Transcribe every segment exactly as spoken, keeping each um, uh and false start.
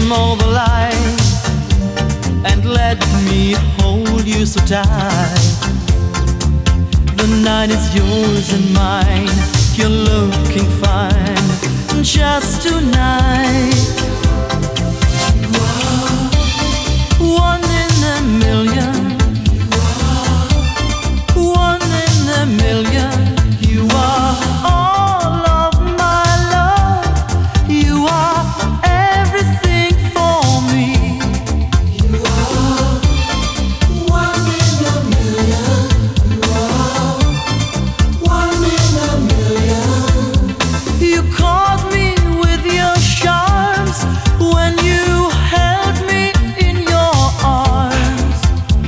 dim all the lights and let me hold you so tight. The night is yours and mine. You're looking fine just tonight. You are one in a million. You are one in a million. You are all of my love. You are everything for me. You are one in a million. You are one in a million. You caught me with your charms when you held me in your arms.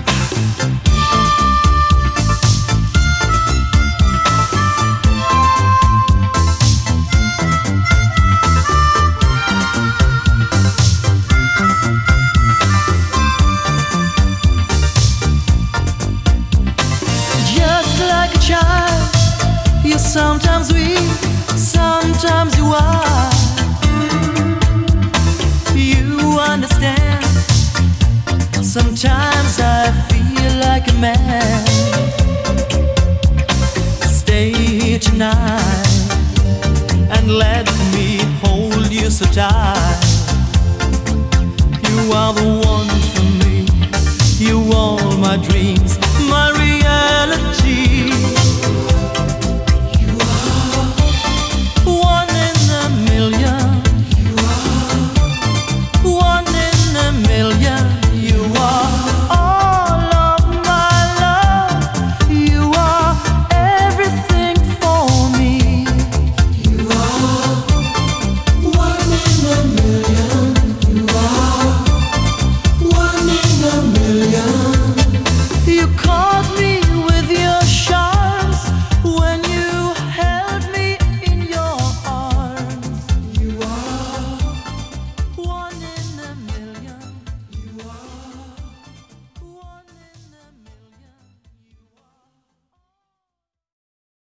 Just like a child, you're sometimes weak, sometimes you are. You understand. Sometimes I feel like a man. Stay here tonight and let me hold you so tight. You are the one for me. You are my dreams, my reality.